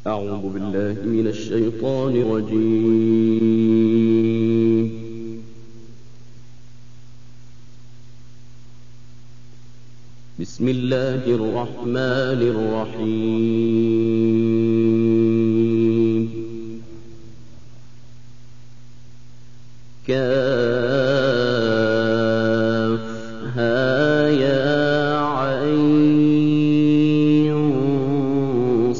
أعوذ بالله من الشيطان الرجيم. بسم الله الرحمن الرحيم. كافها يا عين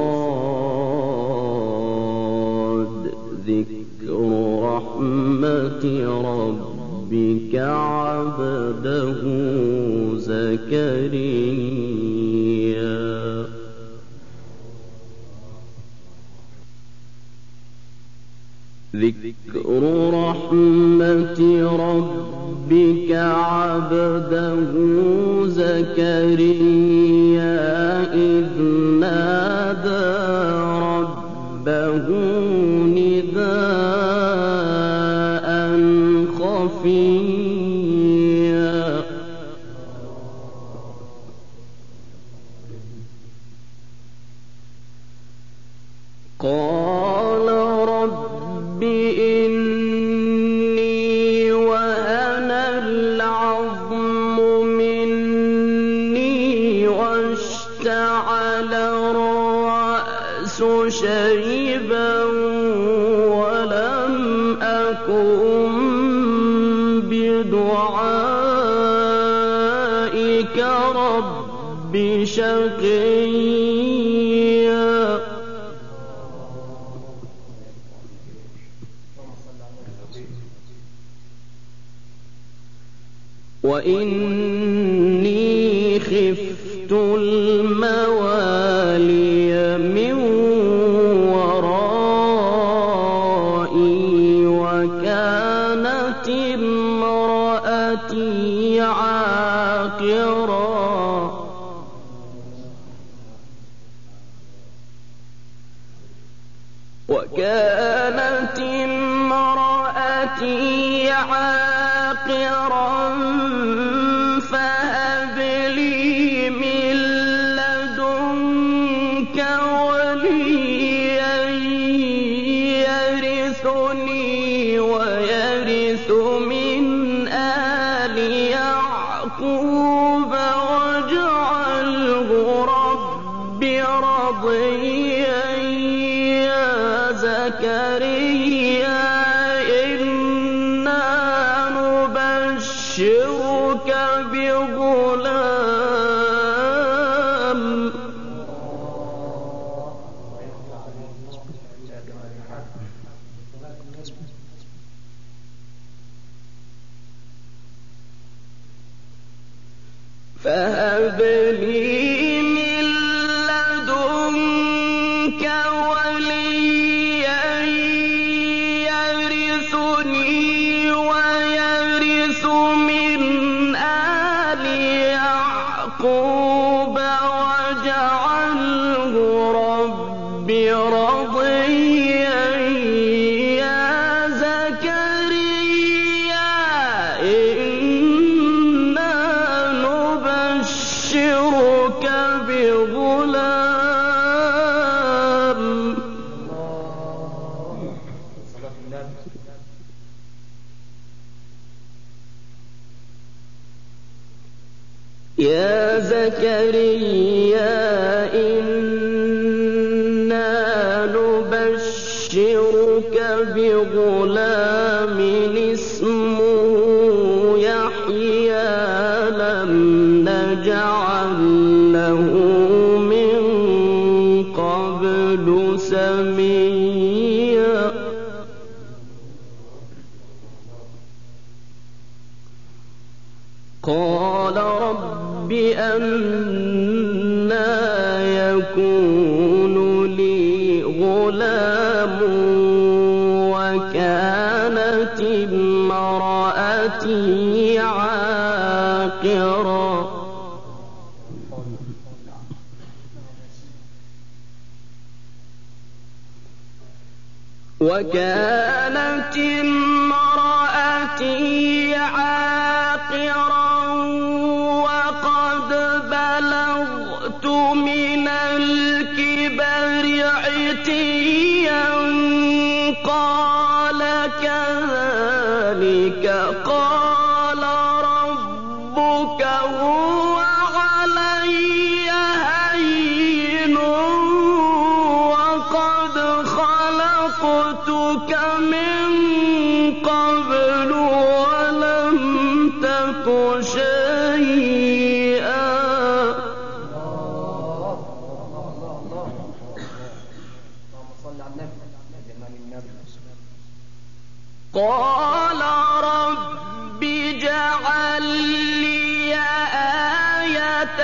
صاد ذكر رحمة ربك عبده زكريا. ذكر رحمة ربك عبده زكريا إذ نادى ربه نداء خفيا. قال رب إني وهن العظم مني واشتعل الرأس شيبا ولم أكن بدعائك رب شقيا. وإني خفت الموالي من ورائي وكانت امرأتي عاقرا. وكانت امرأتي عاقرا فهب لي من لدنك وليا يرثني ويرث من آل يعقوب واجعله رب رضيا يا زكريا إنا نبشرك بغلام فهب لي من لدنك وليا يرثني ويرث من آل يعقوب واجعله رب رضيا يا زكريا إنا نبشرك بغلام. يا زكريا إنا نبشرك بغلام اسمه يحيى لم نجعل له من قبل سميا. قال رب أنى يكون لي غلام وكانت امرأتي عاقرا. وكانت امرأتي عاقرا وقد بلغت من الكبر عتيا قال كذلك قال ربك هو علي هين وقد خلقتك من قبل ولم تك شيئا. قال رب اجعل لي آية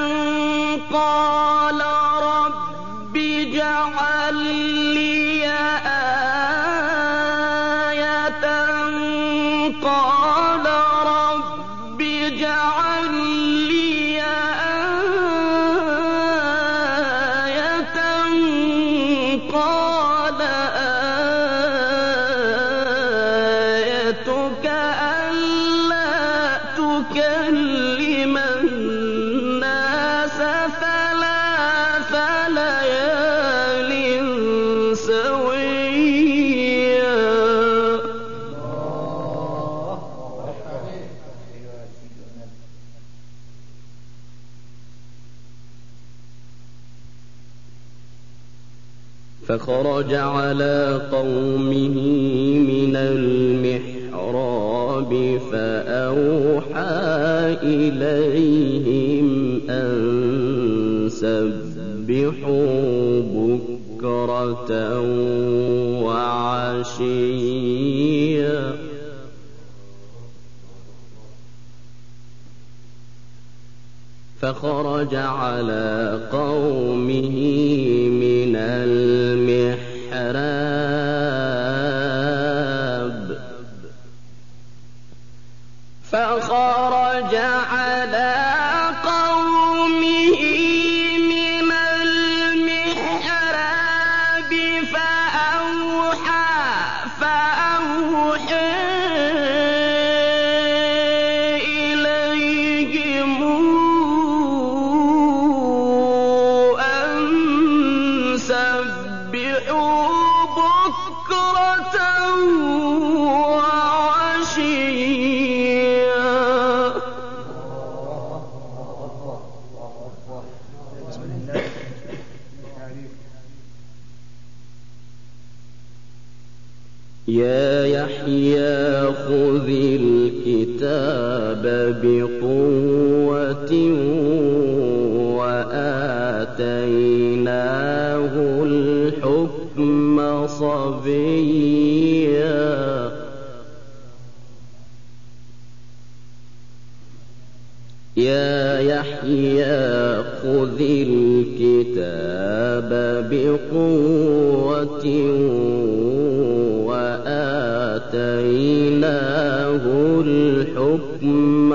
قال رب اجعل لي آية قال رب اجعل لي آية قال آيتك ألا تكلم الناس ثلاث ليال سويا. فخرج على قومه من المحراب فأوحى إليهم أن سبحوا بكرة وعشيا. فخرج على قومه من المحراب فخرج على قومه من المحراب فأوحى إليهم أن سبحوا بكرة وعشيا. يا يحيى خذ الكتاب بقوة وآتيناه الحكم صبيا. يا يحيى خذ الكتاب بقوة وآتيناه الحكم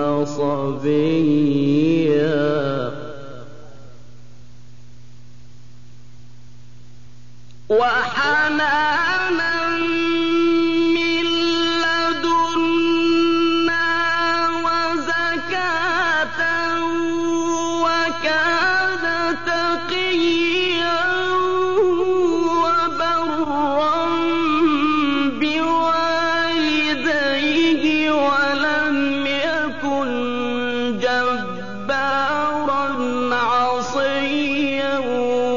صبيا. وحنانا من لدنا وزكاة وكان تقيا وبرا بوالديه ولم يكن جبارا عصيا.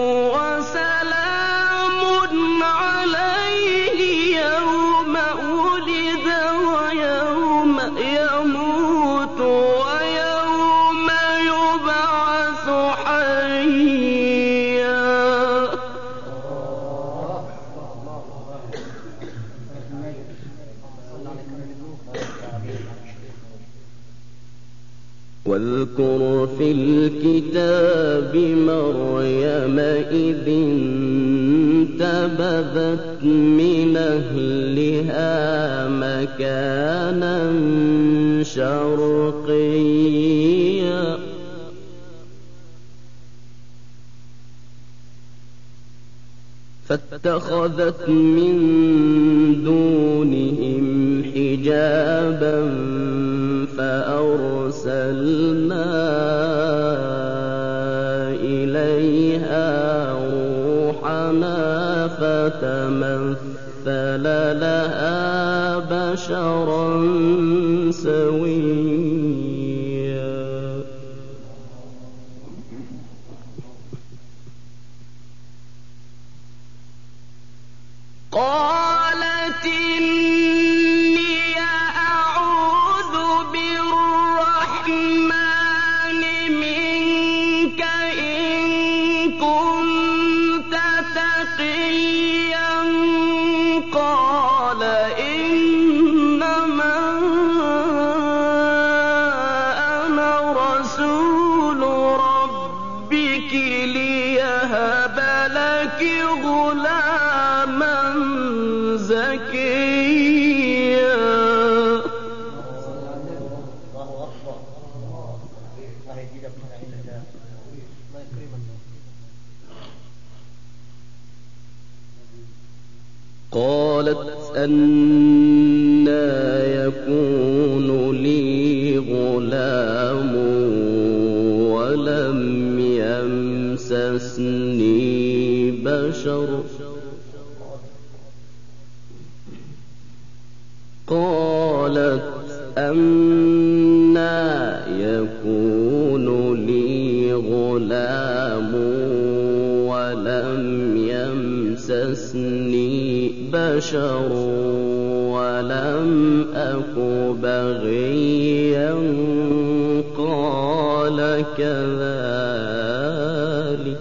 وسلام عليه يوم ولد ويوم يموت ويوم يبعث حيا. واذكر في الكتاب مريم إذ انتبذت من أهلها مكانا شرقيا. فاتخذت من دونهم حجابا فأرسلنا إليها روحنا فتمثل لها بشرا سويا قالت إني أعوذ بالرحمن منك إن كنت تقيا قال إنما أنا رسول ربك ليهب لك غلاما زكيا قالت أنى يكون لي غلام ولم يمسسني بشر قالت أنى يكون لي غلام ولم يمسسني بشر ولم أك بغيا قال كذلك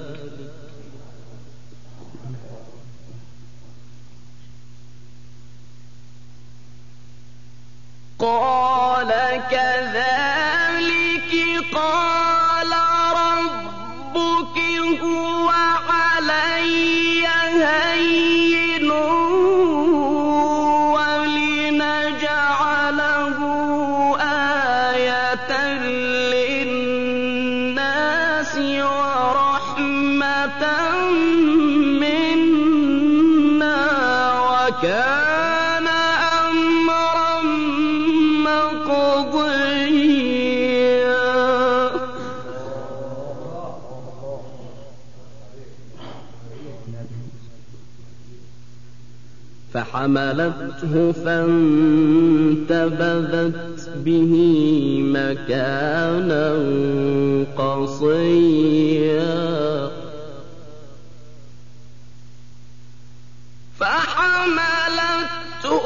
قال ربك هو علي هين ولنجعله آية للناس ورحمة منا وكان أمرا مقضيا فحملته فانتبذت به مكانا قصيا فحملته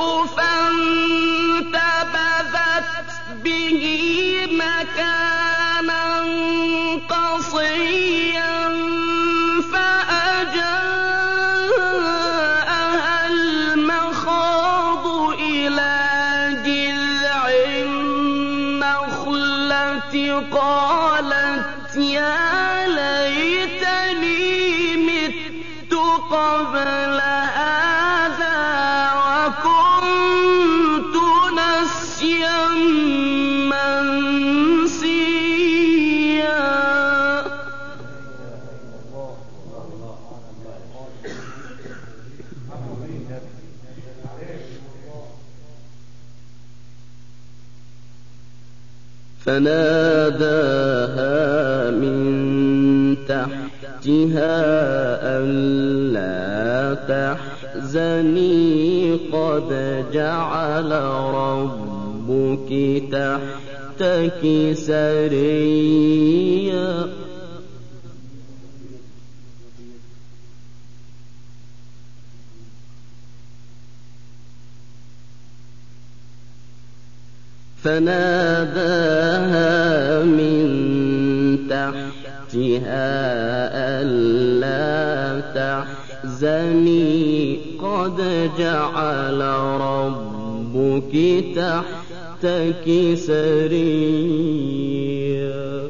فانتبذت به مكانا قصيا فأجاءها المخاض إلى جذع النخلة قالت يا ليتني مت قبل هذا وكنت نسيا منسيا فناداها من تحتها ألا تحزني قد جعل ربك تحتك سريا فناداها من تحتها ألا تحزني قد جعل ربك تحتك سريا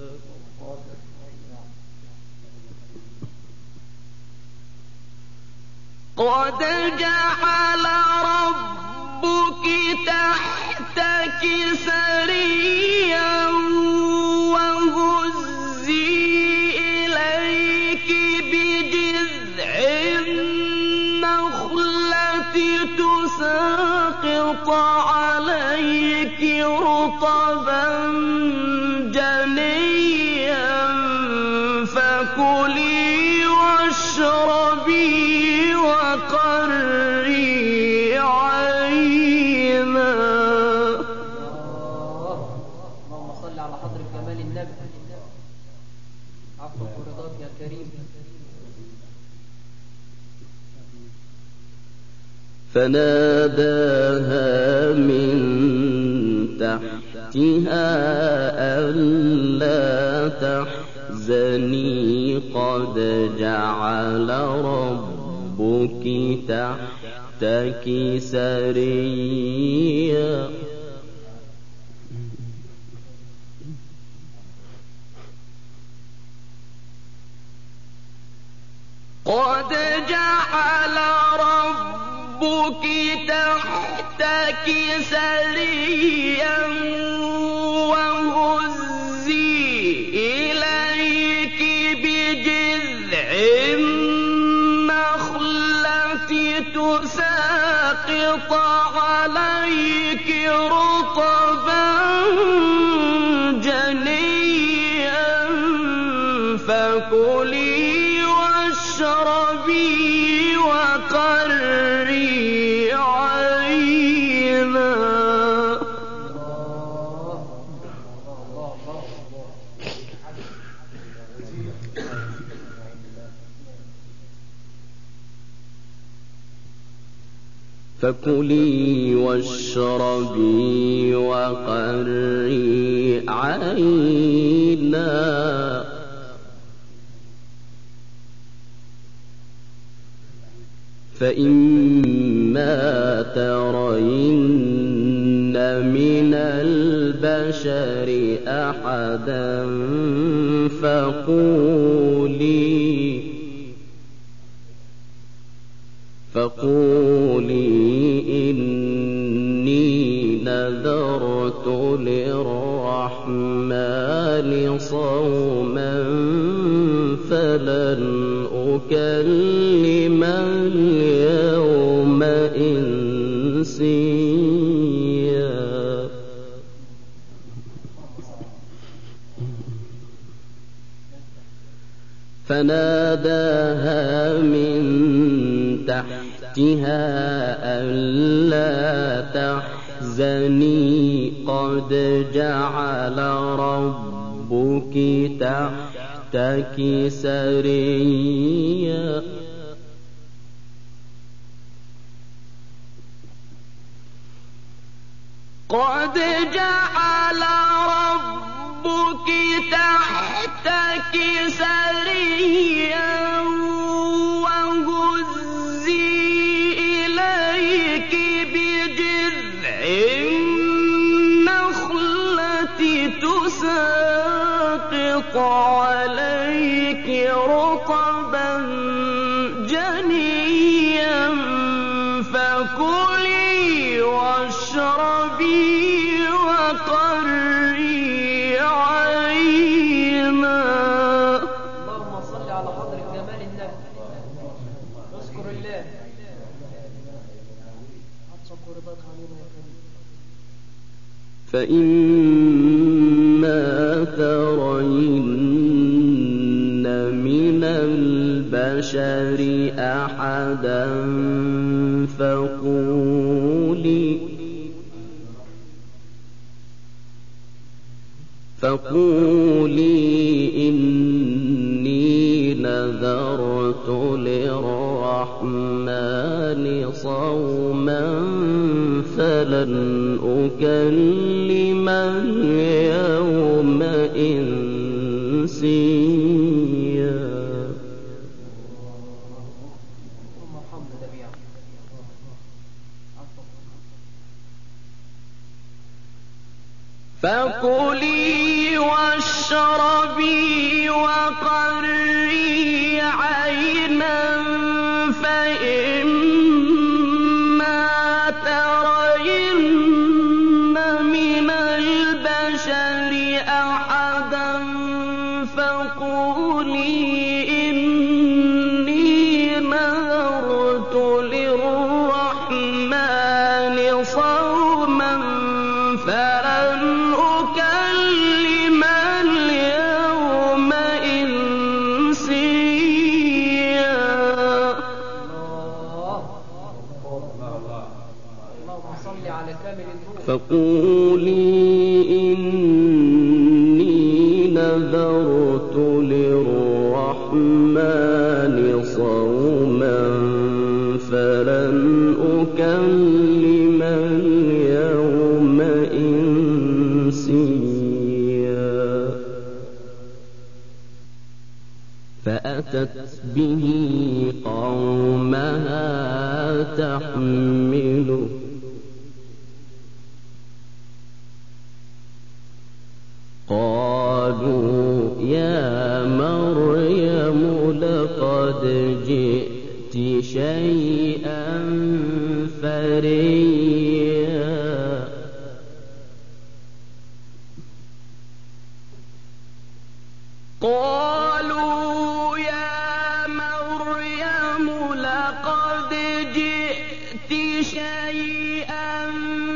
قد جعل ربك تحتك سريا وهزي إليك بجذع النخلة تساقط عليك رطبا جنيا فكلي واشربي فناداها من تحتها ألا تحزني قد جعل ربك تحتك سريا قد جعل ربك تحتك سريا وهزي إليك بجذع النخلة تساقط عليك رطبا جنيا فكلي واشربي وقري عينا فكلي واشربي وقري عينا فإما ترين من البشر أحدا فقولي إني نذرت للرحمن صوما فلن أكلم اليوم إنسيا فناداها من تحتها ألا تحزني قد جعل ربك تحتك سريا قد جعل ربك تحتك سريا وهزي إليك بجذع النخلة تساقط عليك رطبا جنيا فكلي واشربي وقري عينا. اللهم صل على حضرة جمال النبي. اذكر الله عطشك ورضاك علينا يا كريم. فإما ترين من البشر أحدا فقولي إني نذرت للرحمن صوما فلن أكلم اليوم إنسيا. فكلي واشربي وقري عينا فإما ترين من البشر أحدا فقولي إني نذرت للرحمن صوما فلن أكلم اليوم إنسيا. فقولي إني نذرت للرحمن صوما فلن نكلم اليوم إنسيا فأتت به قومها تحمله قالوا يا مريم لقد جئت شيئا فريا قالوا يا مريم لقد جئت شيئا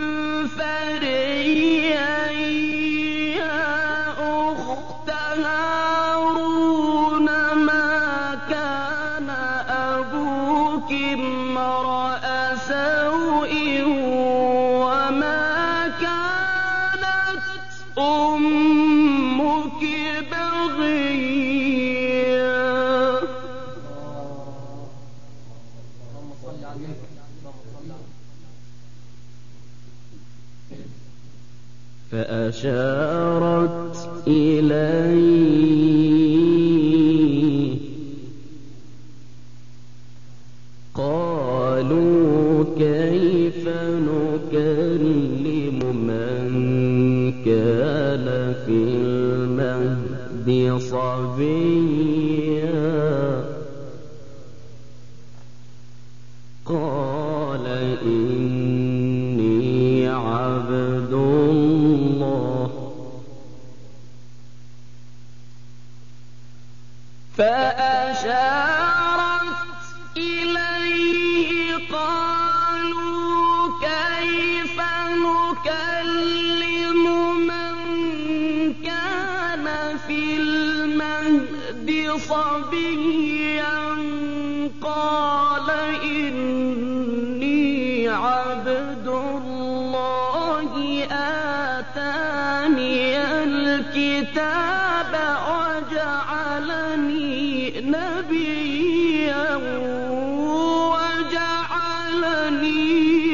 فريا يا أخت هارون ما كان أبوك امرأ سوء وما كانت أمك بغيا. اللهم صل عليك اللهم صل عليك. فأشارت إليه قالوا كيف نكلم من كان في المهد صبيا قال إني عبد الله فأشارت إليه قالوا كيف نكلم من كان في المهد صبيا قال إني عبد الله آتاني الكتاب وجعلني نبيا وجعلني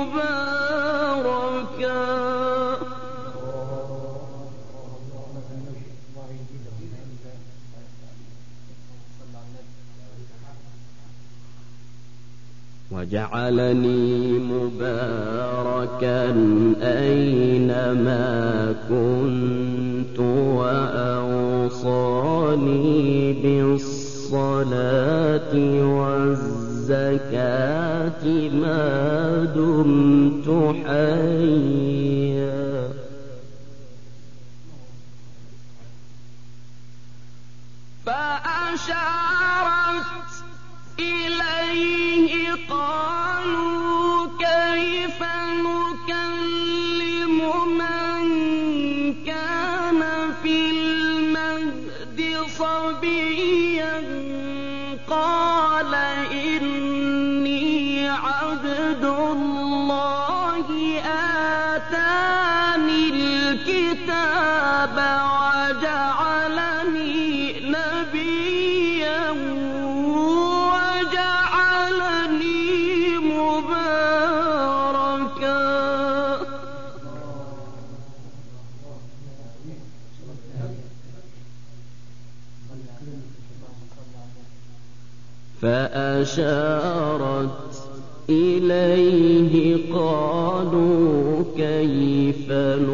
مباركا. وجعلني مباركا أينما كنت وأوصاني بالصلاة والزكاة ما دمت حيا فأشارت إليه قالوا كيف نكلم من كان في المهد صبيا قال إني عبد الله آتاني الكتاب وجعلني نبيا وجعلني مباركا. فأشارت إليه قالوا كيف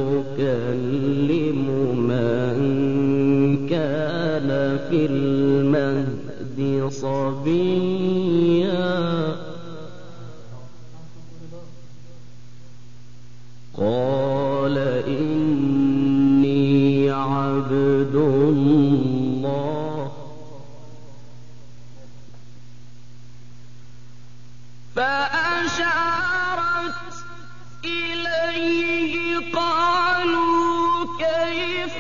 نكلم من كان في المهد صبيا قال إني عبد الله فأشارت إليه قالوا كيف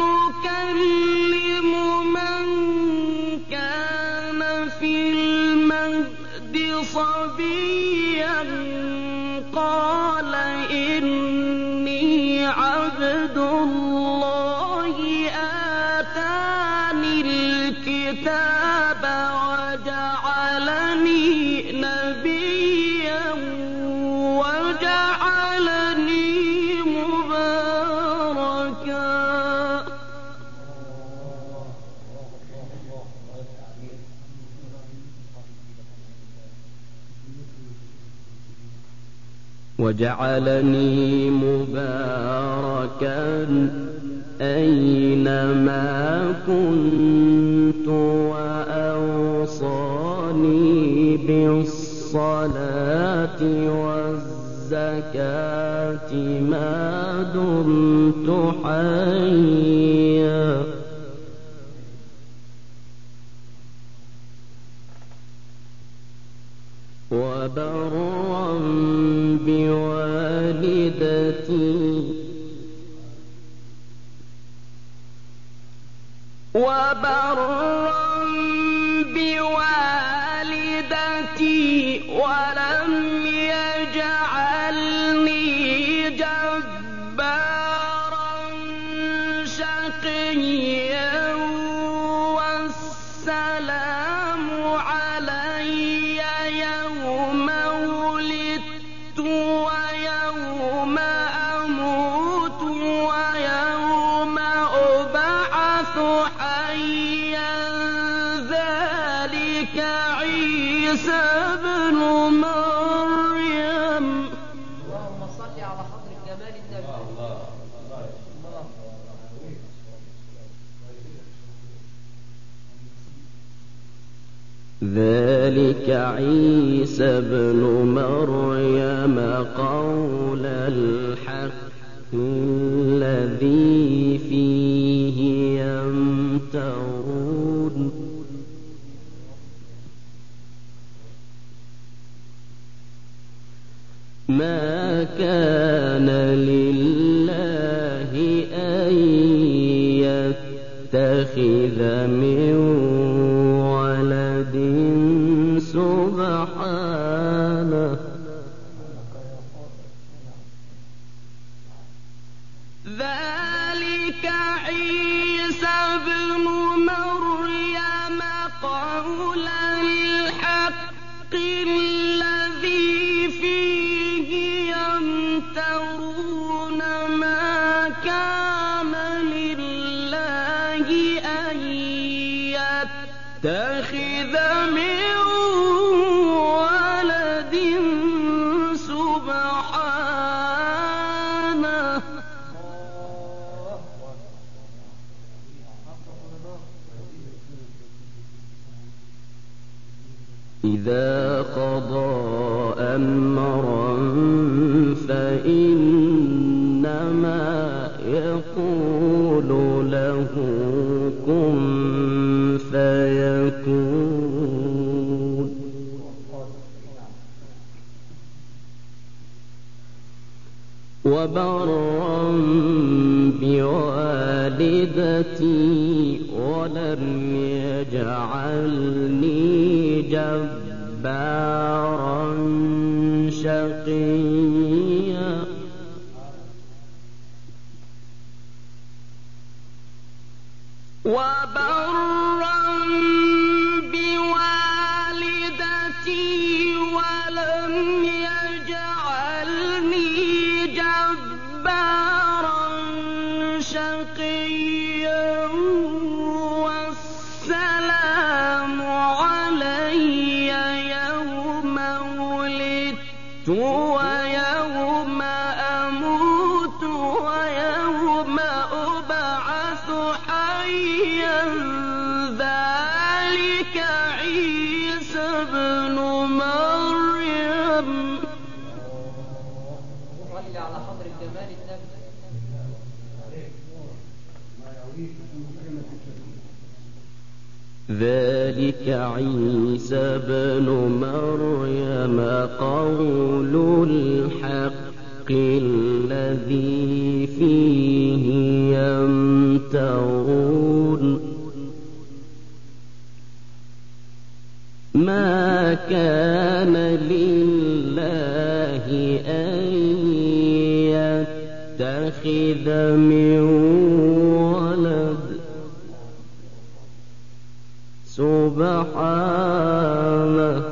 نكلم من كان في المهد صبيا قال إني عبد الله آتاني الكتاب وجعلني نبيا وجعلني مباركا أينما كنت وأوصاني بالصلاة والزكاة ما دمت حيا وبرا بوالدتي ولم يجعلني جبارا شقيا والسلام علي يوم ولدت ويوم أموت ويوم أبعث حيا ذلك عيسى ابن مريم. اللهم صل على حضرة جمال النبي. ذلك عيسى ابن مريم قول الحق الذي فيه يمترون ما كان لله أن يتخذ من ولد سبحانه ذلك عيسى ابن مريم قول الحق الذي فيه يمترون ما كان لله أن يتخذ من ولد سبحانه إذا قضى أمرا فإنما يقول له كن فيكون وبرا بوالدتي ولم يجعلني جبارا شقيا وبرا بوالدتي ولم يجعلني جبارا شقيا والسلام علي يوم ولدت ويوم أموت ويوم أبعث حيا ذلك عيسى ابن مريم. صل على حضرة جمال النبي. ذلك عيسى ابن مريم قول الحق الذي فيه يمترون ما كان لله أن يتخذ من ولد سبحانه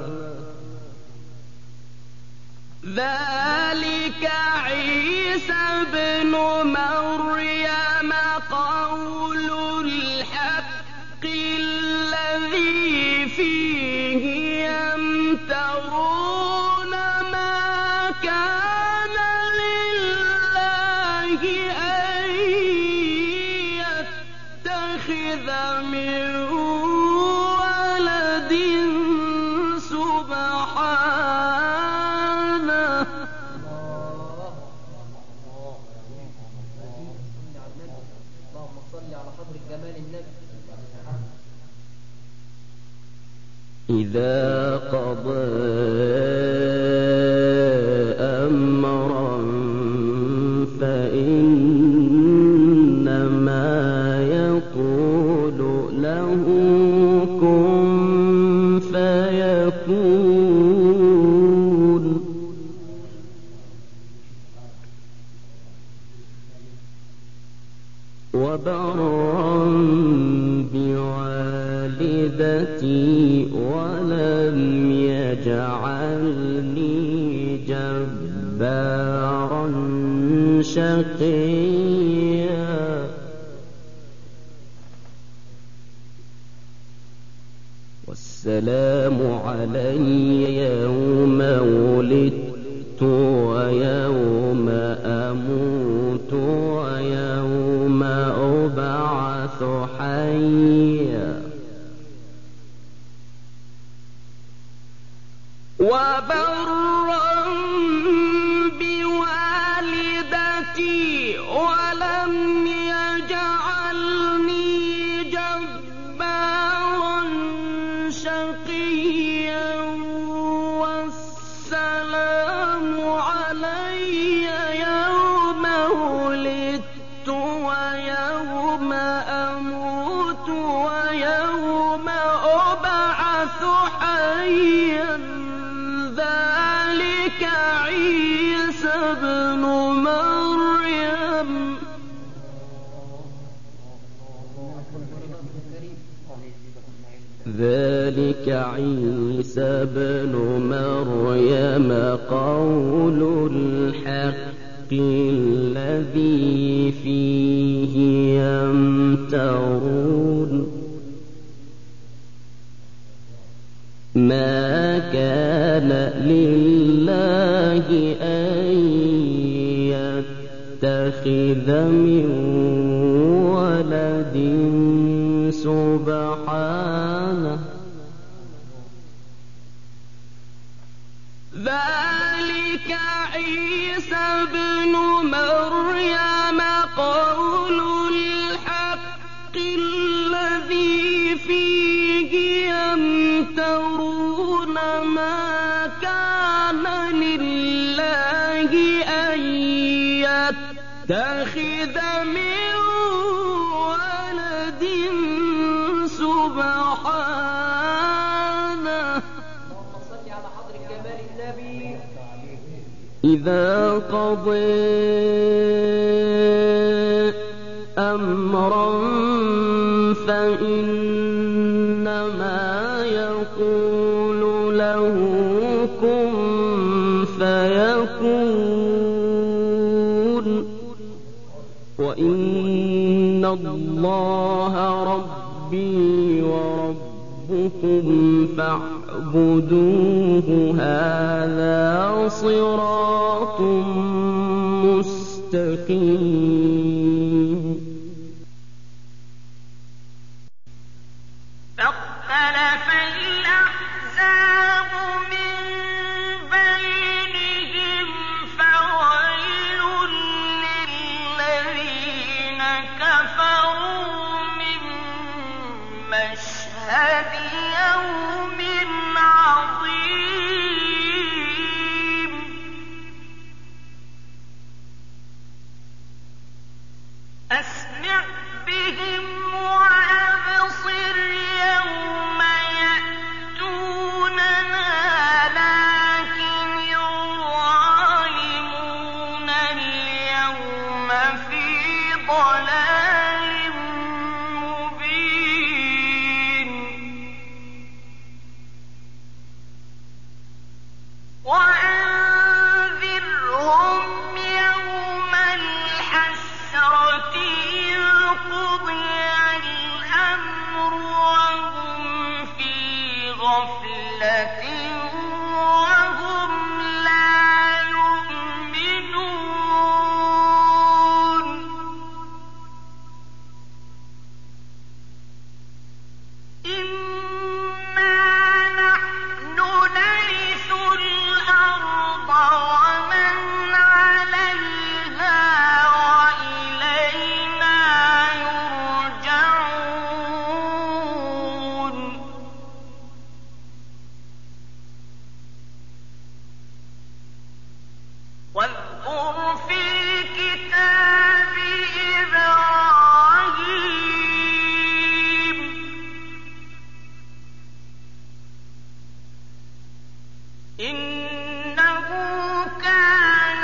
ذلك عيسى ابن مريم قول الحق الذي فيه يمترون ما كان يجعلني جبارا شقيا والسلام علي يوم ولدت ويوم أموت ويوم أبعث حيا وبرا بوالدتي ولم يجعلني جبارا شقيا والسلام علي يوم ولدت ويوم أموت ويوم أبعث حيا ذلك عيسى ابن مريم ذلك عيسى ابن مريم قول الحق الذي فيه يمترون ما كان لله أن يتخذ من ولد سبحانه ذلك عيسى ابن مريم قول الحق الذي فيه يمترون ما كان لله أن يتخذ من ولد سبحانه صل على حضرة جمال النبي. إذا قضى أمرا فإنما يقول له كن فيكون وإن الله ربي وربكم فاعبدوه هذا صراط مستقيم فاختلف الأحزاب من بينهم فويل للذين كفروا من مشهد يوم عظيم أسمع بهم وأبصر يوم يأتوننا لكن الظالمون اليوم في ضلال مبين وأنذرهم يوم الحسرة إذ قضي الأمر وهم في غفلة وهم لا يؤمنون إنا نحن نرث الأرض ومن عليها وإلينا يرجعون واذكر في الكتاب إبراهيم إنه كان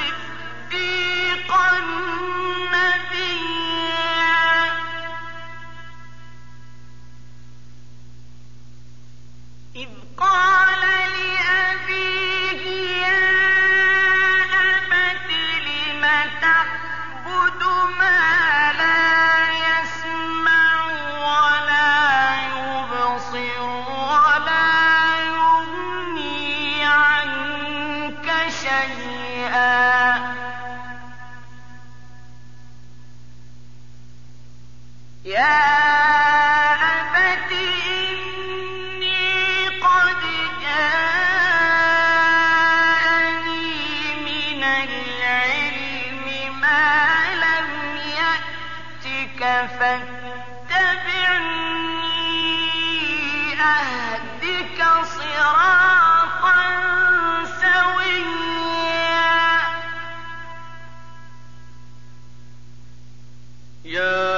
صديقا نبيا إذ قال لأبيه شيئا يا أبت إني قد جاءني من العلم ما لم يأتك فاتبعني أهدك صراطا سويا يا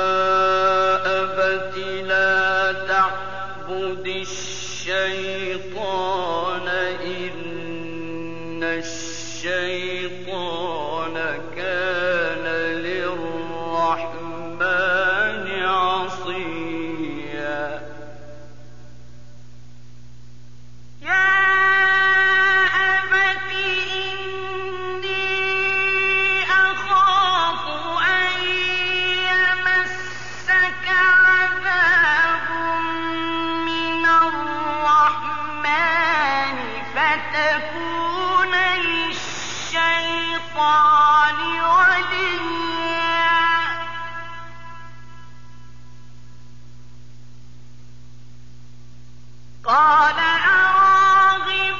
أبت لا تعبد الشيطان إن الشيطان كان للرحمن عصيا يا أبت إني أخاف أن يمسك عذاب من الرحمن فتكون للشيطان وليا قال أراغب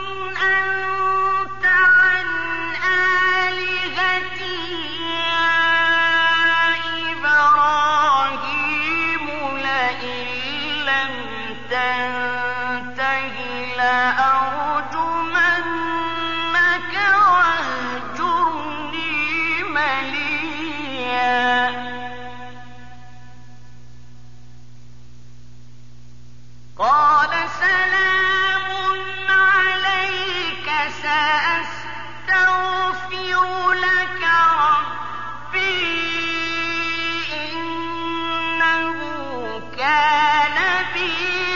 أنت عن آلهتي يا إبراهيم لئن لم تنته لأرجمنك واهجرني مليا قال سلام عليك سأستغفر لك ربي إنه كان بي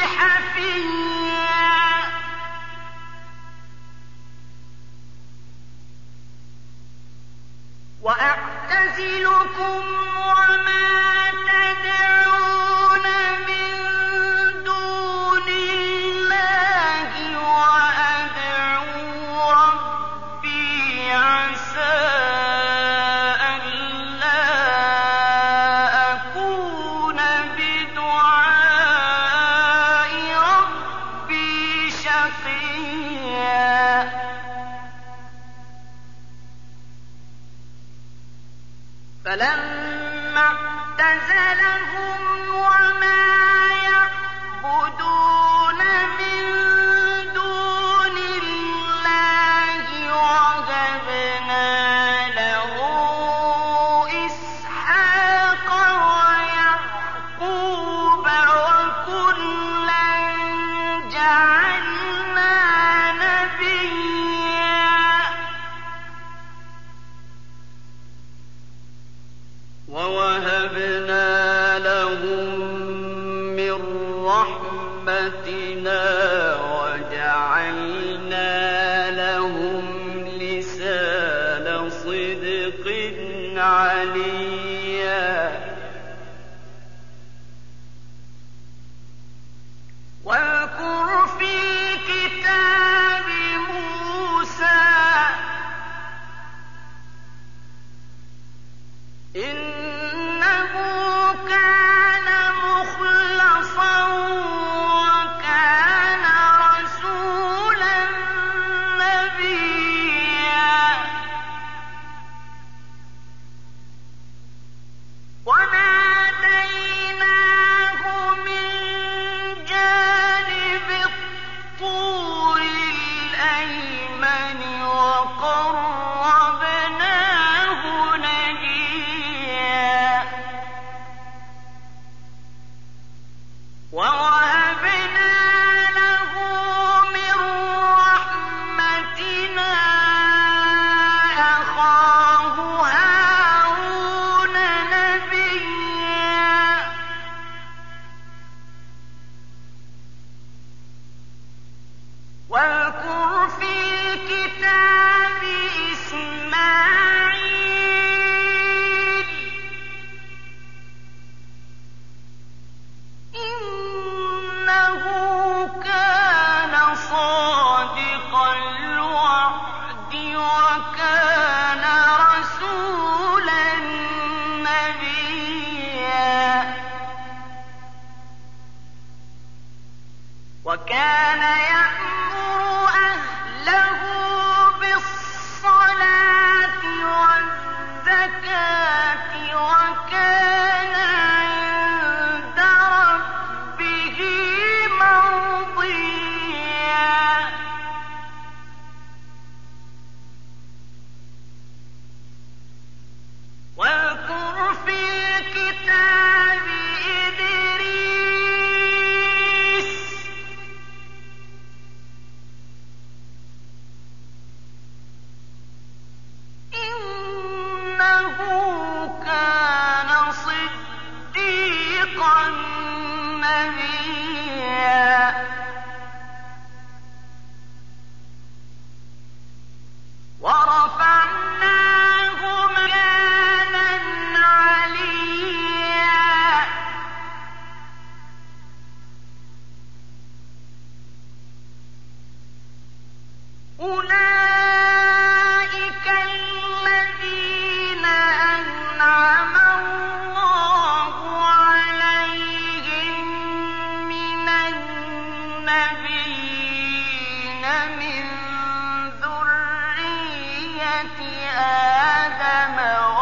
حفيا وأعتزلكم وما تدعون من دون الله وأدعو ربي عسى ألا أكون بدعاء ربي شقيا فلما اعتزلهم وما يعبدون من دون الله وهبنا له إسحاق ويعقوب وكلا جعلنا نبيا ووهبنا لهم من رحمتنا وجعلنا لهم لسان صدق عليا واذكر في الكتاب موسى إنه كان مخلصا وكان رسولا نبيا أولئك الذين أنعم الله عليهم من النبيين من ذرية آدم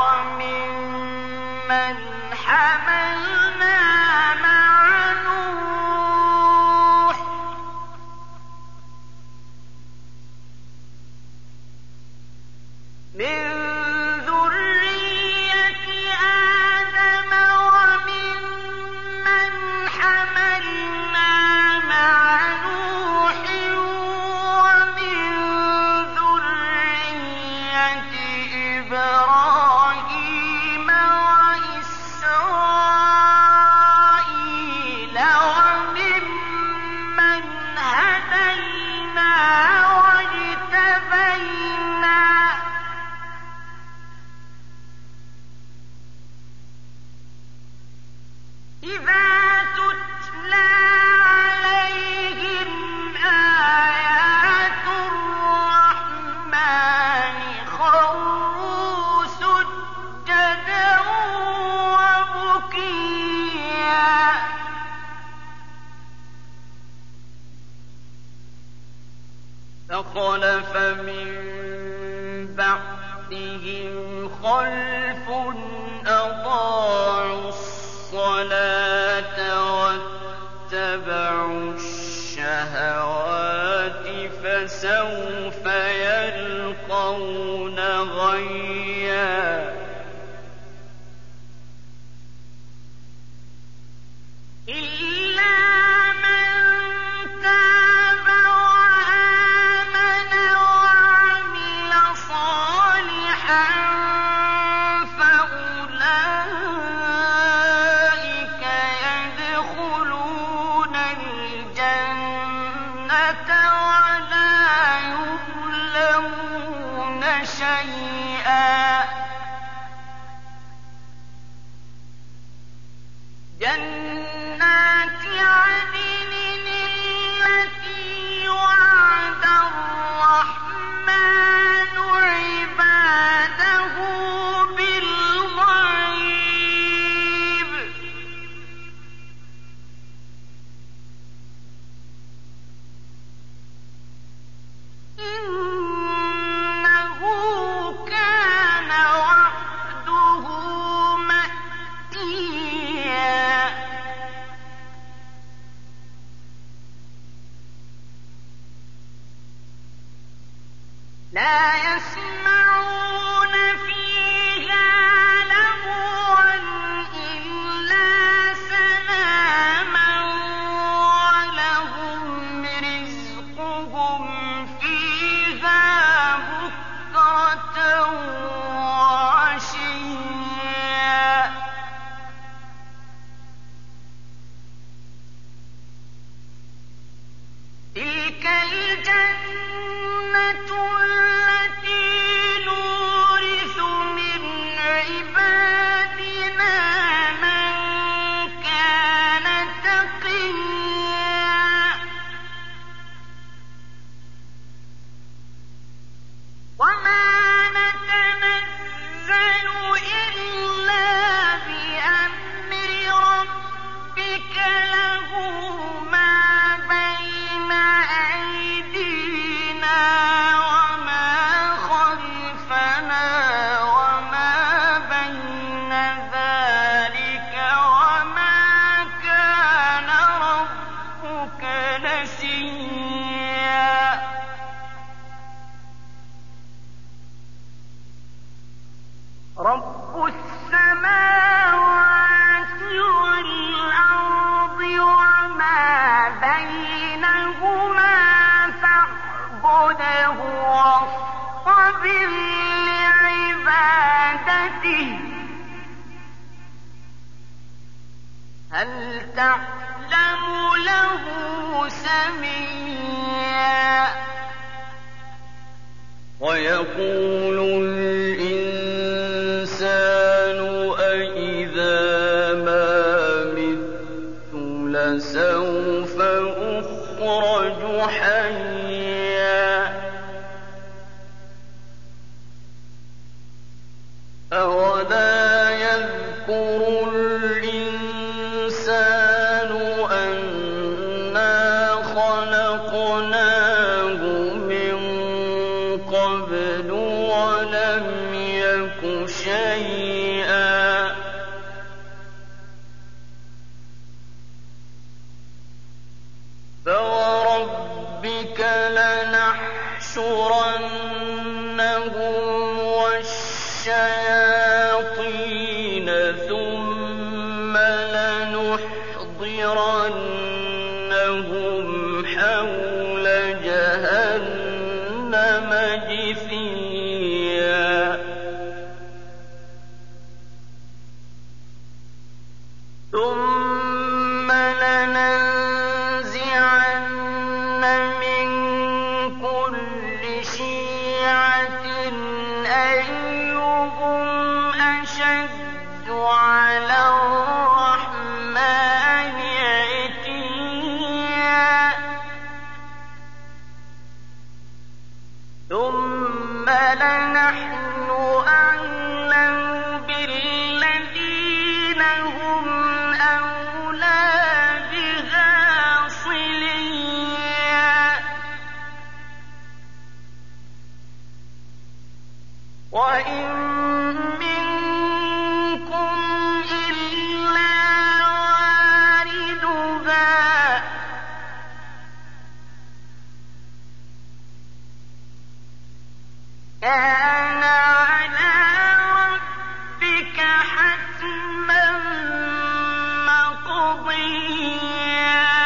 وممن حملنا مع نوح ومن ذرية إبراهيم وإسرائيل وممن هدينا واجتبينا إذا تتلى عليهم آيات الرحمن خروا سجدا وبكيا فخلف من بعدهم خلف أضاعوا الصلاة واتبعوا الشهوات فسوف يلقون غيا إلا من تاب وآمن وعمل صالحا فأولئك يدخلون الجنة ولا يظلمون شيئا جنات عدن التي وعد الرحمن عباده بالغيب إنه كان وعده مأتيا لا يسمعون فيها لغوا إلا سلاما ولهم رزقهم فيها بكرة وعشيا تلك الجنة التي نورث من عبادنا من كان تقيا وما نتنزل إلا بأمر ربك له ما بين أيدينا وما خلفنا وما بين ذلك وما كان ربك نسيا رب السماوات والأرض وما بينهما فاعبده واصطبر لعبادته هل تعلم له سميا ويقول الإنسان أإذا ما مت لسوف أخرج حيا والشياطين ثم لنحضرنهم حول جهنم جثيا ثم لننزعن من كل شيعة أيهم أشد على الرحمن عتيا ثم لنحن أعلم بالذين هم أولى بها صليا وإن منكم إلا واردها كان على ربك حتما مقضيا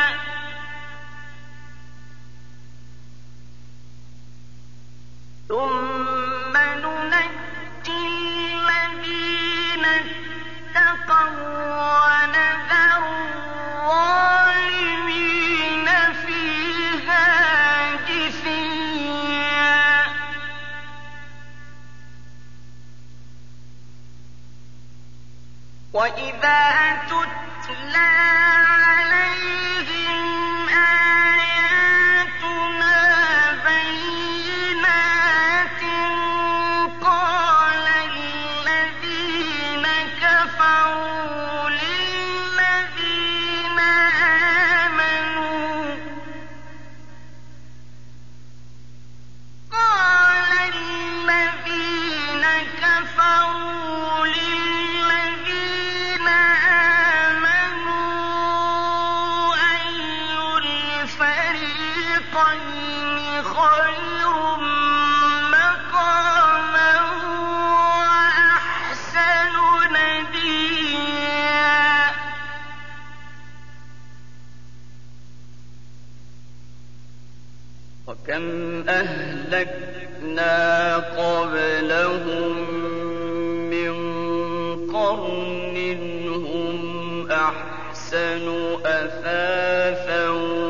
ثم ننجي الذين اتقوا ونذر الظالمين فيها جثيا وإذا تتلى عليهم آياتنا بينات قال الذين كفروا للذين آمنوا أي الفريقين خير مقاما وأحسن نديا وكم أهلكنا قبلهم من قرن هم أحسن أثاثا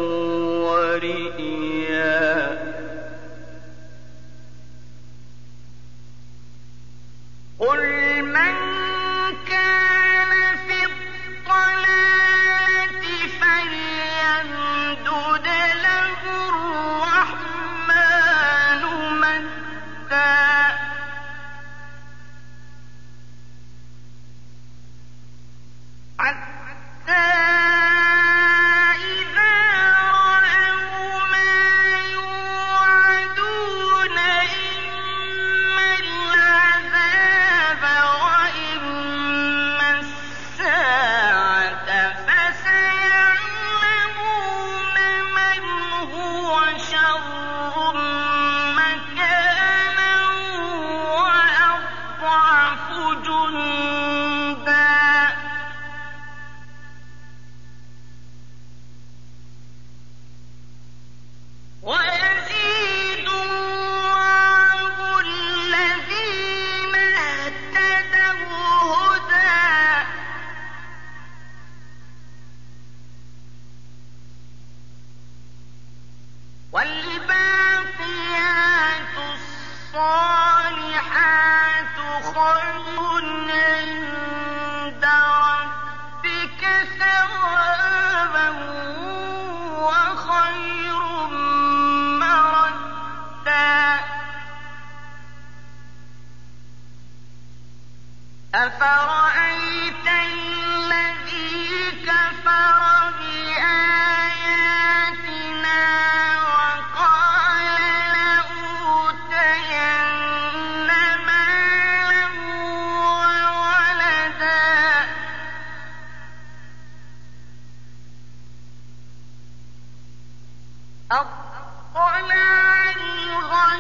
ورئيا قل من كان في الضلالة فليمدد له الرحمن مدا حتى إذا رأوا ما يوعدون إما العذاب وإما الساعة فسيعلمون من هو شر مكانا وأضعف جندا ويزيد الله الذين اهتدوا هدى والباقيات الصالحات خير عند ربك ثوابا وخير مردا أفرأيت الذي كفر بآياتنا وقال لأوتين مالا وولدا أطلع الغيب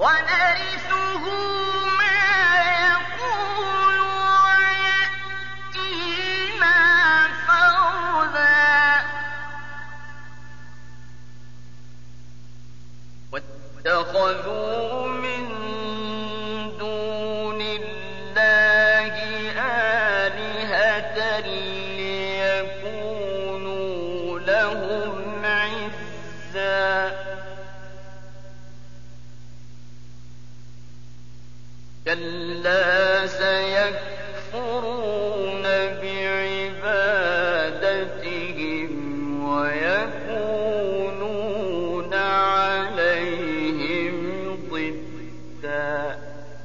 ونرثه ما يقول ويأتينا فردا واتخذوا من دون الله آلهة ليكونوا لهم عزا كلا سيكفرون بعبادتهم ويكونون عليهم ضدا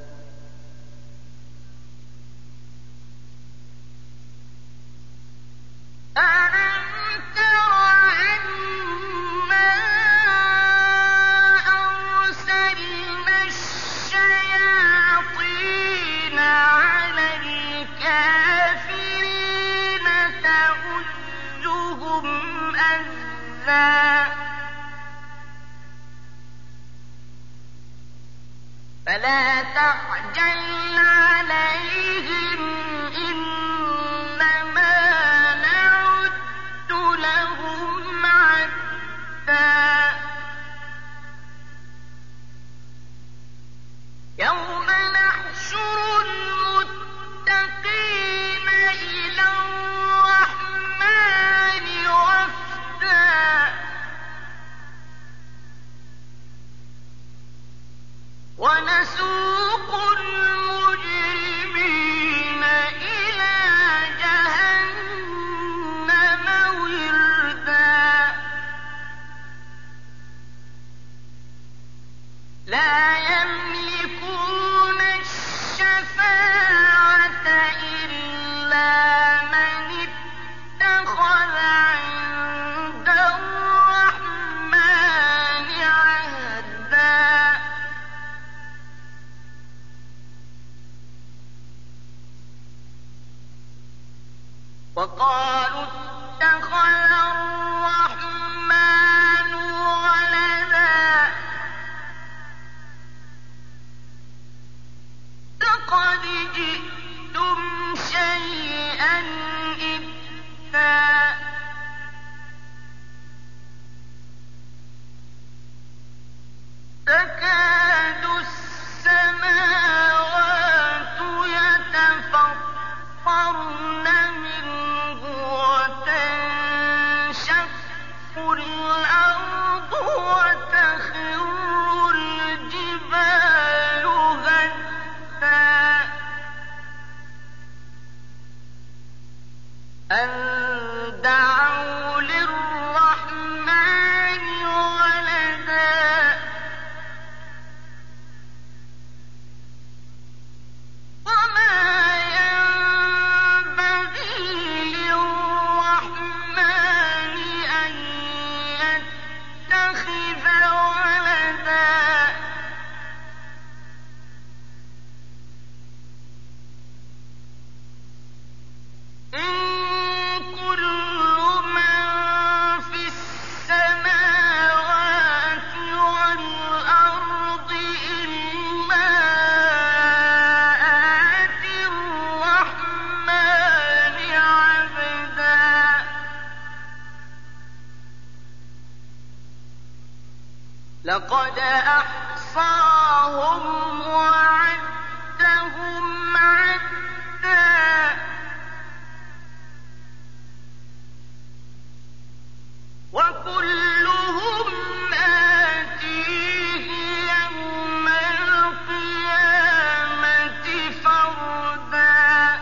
ألم تر أنا أرسلنا الشياطين على الكافرين تؤزهم أزا فلا تعجل عليهم إنما نعد لهم عدا يوم نحشر المتقين إلى الرحمن وفدا ونسوق المجرمين إلى جهنم وردا لا يملكون الشفاعة إلا من اتخذ عند الرحمن عهدا وقالوا اتخذ الرحمن ولدا لقد جئتم شيئا إدا تكاد السماوات يتفطرن منه وتنشق الأرض وتخر الجبال هدا أن دعوا للرحمن ولدا وما ينبغي للرحمن أن يتخذ ولدا إن كل من في السماوات والأرض إلا آتي الرحمن عبدا لقد أحصاهم وعدهم عدا وكلهم آتيه يوم القيامة فردا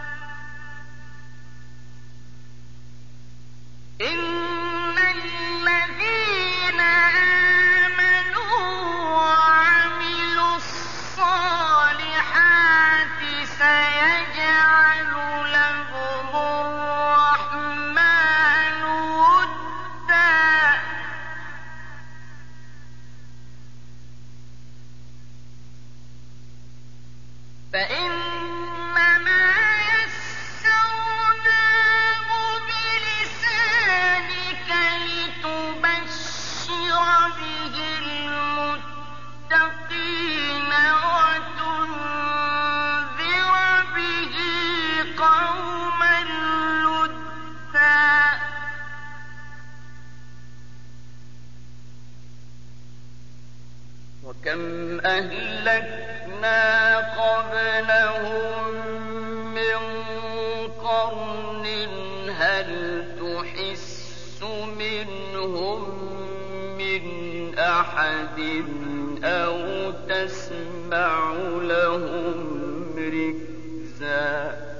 إن الذين آمنوا وعملوا الصالحات سيجعل لهم الرحمن ودا فإنما يسرناه بلسانك لتبشر به المتقين كم أهلكنا قبلهم من قرن هل تحس منهم من أحد أو تسمع لهم ركزا